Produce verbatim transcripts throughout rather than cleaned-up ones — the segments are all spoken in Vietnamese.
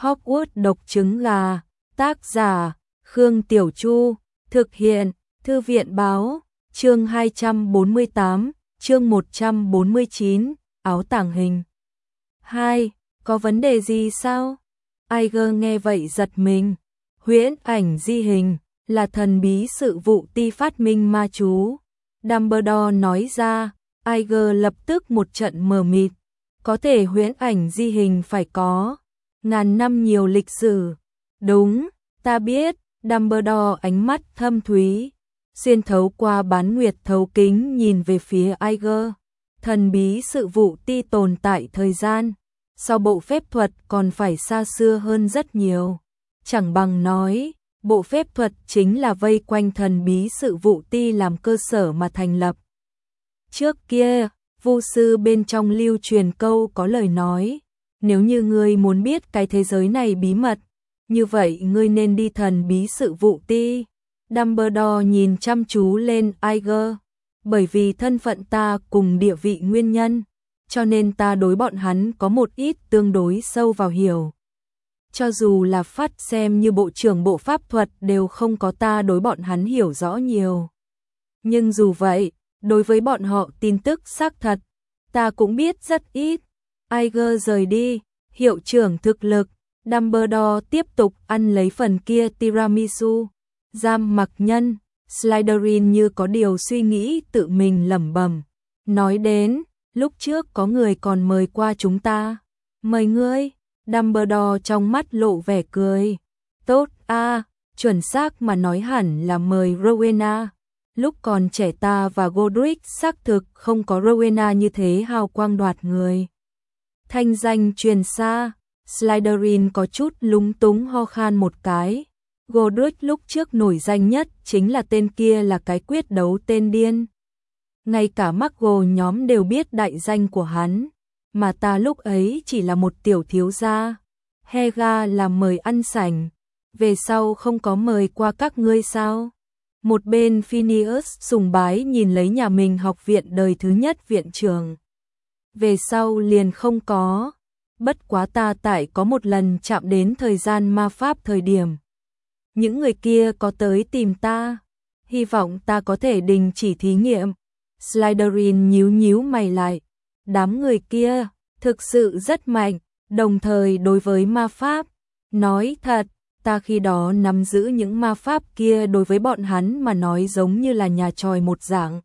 Hogwarts độc trứng gà, tác giả Khương Tiểu Chu, thực hiện Thư viện Báo, chương hai trăm bốn mươi tám, chương một trăm bốn mươi chín, áo tàng hình. hai. Có vấn đề gì sao? Iger nghe vậy giật mình. Huyễn ảnh di hình là thần bí sự vụ ti phát minh ma chú. Dumbledore nói ra, Iger lập tức một trận mờ mịt. Có thể huyễn ảnh di hình phải có ngàn năm nhiều lịch sử. Đúng, ta biết. Dumbledore ánh mắt thâm thúy, xuyên thấu qua bán nguyệt thấu kính nhìn về phía Iger. Thần bí sự vụ ti tồn tại thời gian, sau bộ phép thuật còn phải xa xưa hơn rất nhiều. Chẳng bằng nói, bộ phép thuật chính là vây quanh thần bí sự vụ ti làm cơ sở mà thành lập. Trước kia, vu sư bên trong lưu truyền câu có lời nói, nếu như ngươi muốn biết cái thế giới này bí mật, như vậy ngươi nên đi thần bí sự vụ ti. Dumbledore nhìn chăm chú lên Iger. Bởi vì thân phận ta cùng địa vị nguyên nhân, cho nên ta đối bọn hắn có một ít tương đối sâu vào hiểu. Cho dù là phát xem như bộ trưởng bộ pháp thuật đều không có ta đối bọn hắn hiểu rõ nhiều. Nhưng dù vậy, đối với bọn họ tin tức xác thật, ta cũng biết rất ít. Iger rời đi, hiệu trưởng thực lực. Dumbledore tiếp tục ăn lấy phần kia tiramisu. Giam mặc nhân, Slytherin như có điều suy nghĩ tự mình lẩm bẩm. Nói đến, lúc trước có người còn mời qua chúng ta. Mời ngươi? Dumbledore trong mắt lộ vẻ cười. Tốt a, chuẩn xác mà nói hẳn là mời Rowena. Lúc còn trẻ ta và Godric xác thực không có Rowena như thế hào quang đoạt người. Thanh danh truyền xa. Slytherin có chút lúng túng ho khan một cái. Godric lúc trước nổi danh nhất chính là tên kia là cái quyết đấu tên điên. Ngay cả Muggle nhóm đều biết đại danh của hắn, mà ta lúc ấy chỉ là một tiểu thiếu gia. Helga là mời ăn sảnh, về sau không có mời qua các ngươi sao? Một bên Phineas sùng bái nhìn lấy nhà mình học viện đời thứ nhất viện trưởng. Về sau liền không có. Bất quá ta tại có một lần chạm đến thời gian ma pháp thời điểm. Những người kia có tới tìm ta, hy vọng ta có thể đình chỉ thí nghiệm. Slytherin nhíu nhíu mày lại. Đám người kia thực sự rất mạnh, đồng thời đối với ma pháp. Nói thật, ta khi đó nắm giữ những ma pháp kia đối với bọn hắn mà nói giống như là nhà tròi một dạng.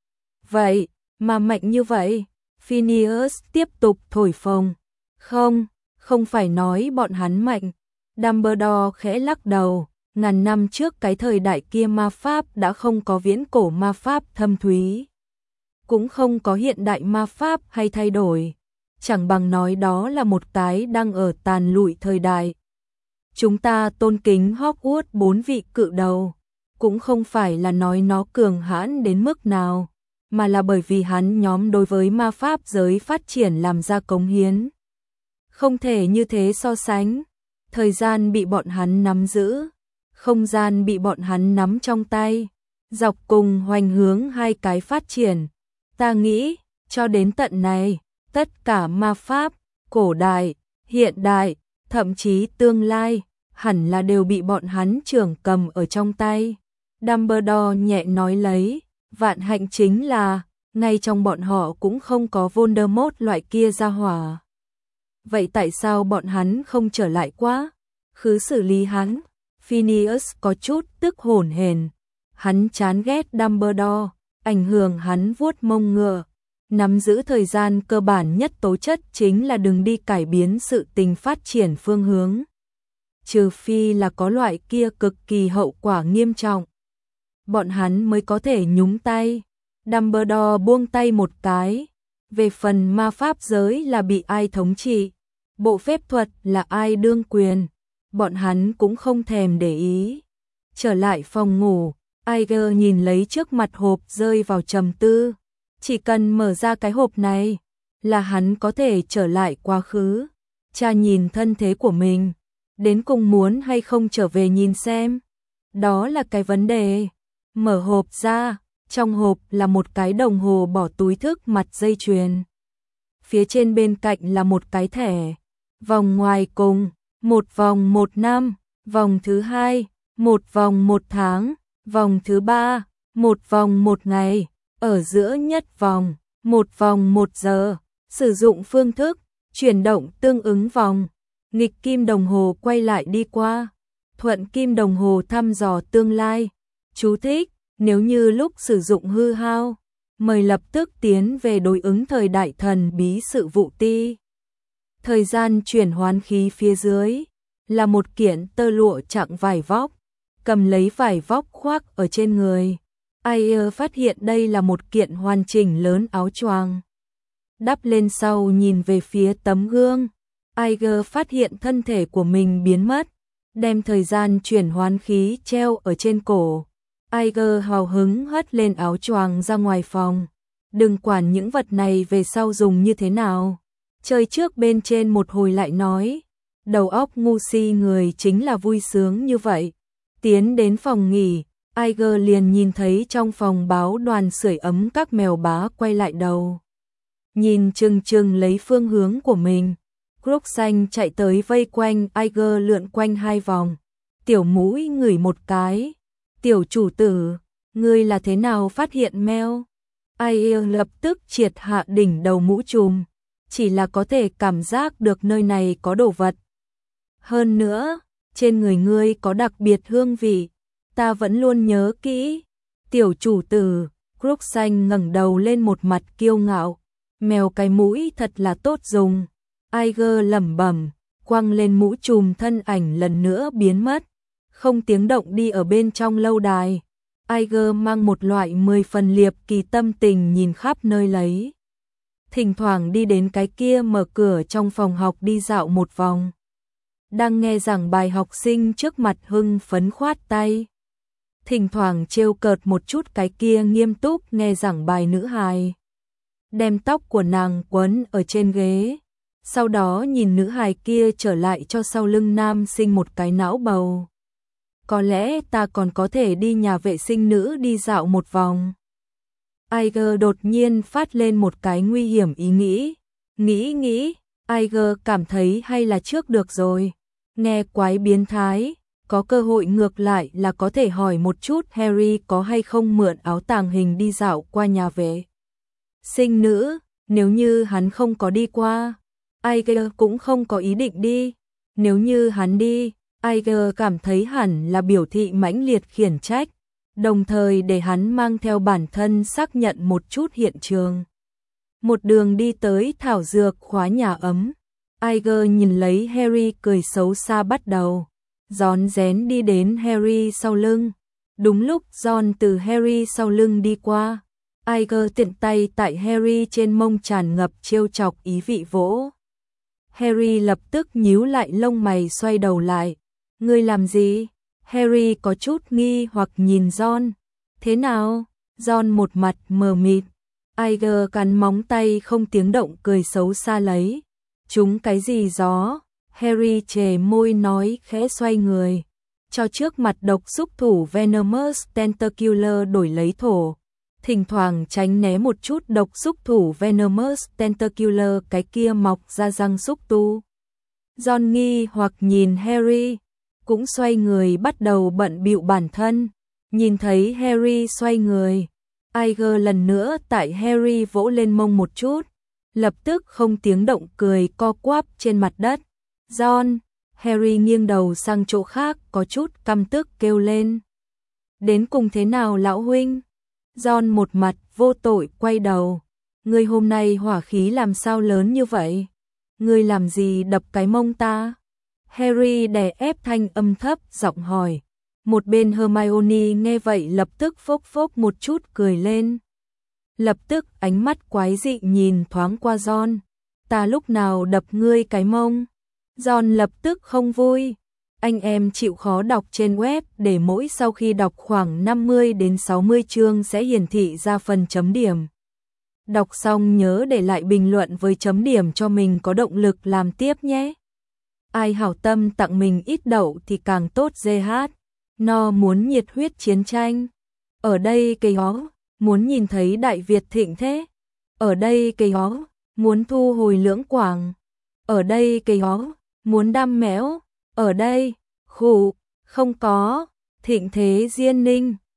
Vậy, mà mạnh như vậy? Phineas tiếp tục thổi phồng. Không, không phải nói bọn hắn mạnh. Dumbledore khẽ lắc đầu. Ngàn năm trước cái thời đại kia ma pháp đã không có viễn cổ ma pháp thâm thúy. Cũng không có hiện đại ma pháp hay thay đổi. Chẳng bằng nói đó là một cái đang ở tàn lụi thời đại. Chúng ta tôn kính Hogwarts bốn vị cự đầu. Cũng không phải là nói nó cường hãn đến mức nào, mà là bởi vì hắn nhóm đối với ma pháp giới phát triển làm ra cống hiến. Không thể như thế so sánh. Thời gian bị bọn hắn nắm giữ. Không gian bị bọn hắn nắm trong tay, dọc cùng hoành hướng hai cái phát triển. Ta nghĩ, cho đến tận này, tất cả ma pháp, cổ đại, hiện đại, thậm chí tương lai, hẳn là đều bị bọn hắn trưởng cầm ở trong tay. Dumbledore nhẹ nói lấy, vạn hạnh chính là, ngay trong bọn họ cũng không có Voldemort loại kia ra hỏa. Vậy tại sao bọn hắn không trở lại quá? Khứ xử lý hắn? Phineas có chút tức hổn hển. Hắn chán ghét Dumbledore, ảnh hưởng hắn vuốt mông ngựa. Nắm giữ thời gian cơ bản nhất tố chất chính là đừng đi cải biến sự tình phát triển phương hướng. Trừ phi là có loại kia cực kỳ hậu quả nghiêm trọng. Bọn hắn mới có thể nhúng tay. Dumbledore buông tay một cái. Về phần ma pháp giới là bị ai thống trị, bộ phép thuật là ai đương quyền, bọn hắn cũng không thèm để ý. Trở lại phòng ngủ, Iger nhìn lấy trước mặt hộp rơi vào trầm tư. Chỉ cần mở ra cái hộp này, là hắn có thể trở lại quá khứ. Cha nhìn thân thế của mình, đến cùng muốn hay không trở về nhìn xem. Đó là cái vấn đề. Mở hộp ra, trong hộp là một cái đồng hồ bỏ túi thức mặt dây chuyền. Phía trên bên cạnh là một cái thẻ. Vòng ngoài cùng một vòng một năm, vòng thứ hai, một vòng một tháng, vòng thứ ba, một vòng một ngày, ở giữa nhất vòng, một vòng một giờ. Sử dụng phương thức chuyển động tương ứng vòng, nghịch kim đồng hồ quay lại đi qua, thuận kim đồng hồ thăm dò tương lai. Chú thích: nếu như lúc sử dụng hư hao, mời lập tức tiến về đối ứng thời đại thần bí sự vụ ti. Thời gian chuyển hoán khí phía dưới là một kiện tơ lụa chặng vải vóc, cầm lấy vải vóc khoác ở trên người. Ayer phát hiện đây là một kiện hoàn chỉnh lớn áo choàng. Đắp lên sau nhìn về phía tấm gương, Ayer phát hiện thân thể của mình biến mất, đem thời gian chuyển hoán khí treo ở trên cổ. Ayer hào hứng hất lên áo choàng ra ngoài phòng. Đừng quản những vật này về sau dùng như thế nào. Chơi trước bên trên một hồi lại nói. Đầu óc ngu si người chính là vui sướng như vậy. Tiến đến phòng nghỉ, Ayer liền nhìn thấy trong phòng báo đoàn sưởi ấm các mèo bá quay lại đầu. Nhìn chừng chừng lấy phương hướng của mình. Croc xanh chạy tới vây quanh Ayer lượn quanh hai vòng. Tiểu mũi ngửi một cái. Tiểu chủ tử, ngươi là thế nào phát hiện mèo? Ayer lập tức triệt hạ đỉnh đầu mũ trùm. Chỉ là có thể cảm giác được nơi này có đồ vật. Hơn nữa, trên người ngươi có đặc biệt hương vị. Ta vẫn luôn nhớ kỹ. Tiểu chủ tử, Croc xanh ngẩng đầu lên một mặt kiêu ngạo. Mèo cái mũi thật là tốt dùng. Ayer lẩm bẩm, quăng lên mũ trùm, thân ảnh lần nữa biến mất. Không tiếng động đi ở bên trong lâu đài. Ayer mang một loại mười phần liệp kỳ tâm tình nhìn khắp nơi lấy. Thỉnh thoảng đi đến cái kia mở cửa trong phòng học đi dạo một vòng. Đang nghe giảng bài học sinh trước mặt hưng phấn khoát tay. Thỉnh thoảng trêu cợt một chút cái kia nghiêm túc nghe giảng bài nữ hài. Đem tóc của nàng quấn ở trên ghế. Sau đó nhìn nữ hài kia trở lại cho sau lưng nam sinh một cái não bầu. Có lẽ ta còn có thể đi nhà vệ sinh nữ đi dạo một vòng. Ayer đột nhiên phát lên một cái nguy hiểm ý nghĩ. Nghĩ nghĩ, Ayer cảm thấy hay là trước được rồi. Nghe quái biến thái, có cơ hội ngược lại là có thể hỏi một chút Harry có hay không mượn áo tàng hình đi dạo qua nhà vệ sinh nữ. Nếu như hắn không có đi qua, Ayer cũng không có ý định đi. Nếu như hắn đi, Ayer cảm thấy hẳn là biểu thị mãnh liệt khiển trách, đồng thời để hắn mang theo bản thân xác nhận một chút hiện trường. Một đường đi tới thảo dược khóa nhà ấm, Ayer nhìn lấy Harry cười xấu xa bắt đầu. Rón rén đi đến Harry sau lưng. Đúng lúc Ron từ Harry sau lưng đi qua, Ayer tiện tay tại Harry trên mông tràn ngập trêu chọc ý vị vỗ. Harry lập tức nhíu lại lông mày xoay đầu lại. Ngươi làm gì? Harry có chút nghi hoặc nhìn Ron. Thế nào? Ron một mặt mờ mịt. Ayer cắn móng tay không tiếng động cười xấu xa lấy. Chúng cái gì gió? Harry chề môi nói khẽ xoay người. Cho trước mặt độc xúc thủ Venomous Tentacular đổi lấy thổ. Thỉnh thoảng tránh né một chút độc xúc thủ Venomous Tentacular cái kia mọc ra răng xúc tu. Ron nghi hoặc nhìn Harry, cũng xoay người bắt đầu bận bịu bản thân. Nhìn thấy Harry xoay người, Ayer lần nữa tại Harry vỗ lên mông một chút, lập tức không tiếng động cười co quắp trên mặt đất. Ron, Harry nghiêng đầu sang chỗ khác có chút căm tức kêu lên. Đến cùng thế nào lão huynh? Ron một mặt vô tội quay đầu. Ngươi hôm nay hỏa khí làm sao lớn như vậy? Ngươi làm gì đập cái mông ta? Harry đè ép thanh âm thấp giọng hỏi. Một bên Hermione nghe vậy lập tức phốc phốc một chút cười lên. Lập tức ánh mắt quái dị nhìn thoáng qua Ron. Ta lúc nào đập ngươi cái mông? Ron lập tức không vui. Anh em chịu khó đọc trên web để mỗi sau khi đọc khoảng năm mươi đến sáu mươi chương sẽ hiển thị ra phần chấm điểm. Đọc xong nhớ để lại bình luận với chấm điểm cho mình có động lực làm tiếp nhé. Ai hảo tâm tặng mình ít đậu thì càng tốt giê hát. No muốn nhiệt huyết chiến tranh. Ở đây cây hó, muốn nhìn thấy Đại Việt thịnh thế. Ở đây cây hó, muốn thu hồi lưỡng quảng. Ở đây cây hó, muốn đam méo. Ở đây, khụ, không có, Thịnh Thế Diên Ninh.